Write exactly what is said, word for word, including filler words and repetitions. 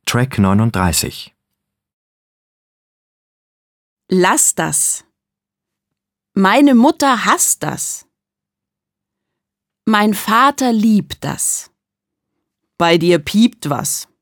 Track neununddreißig. Lass das. Meine Mutter hasst das. Mein Vater liebt das. Bei dir piept was.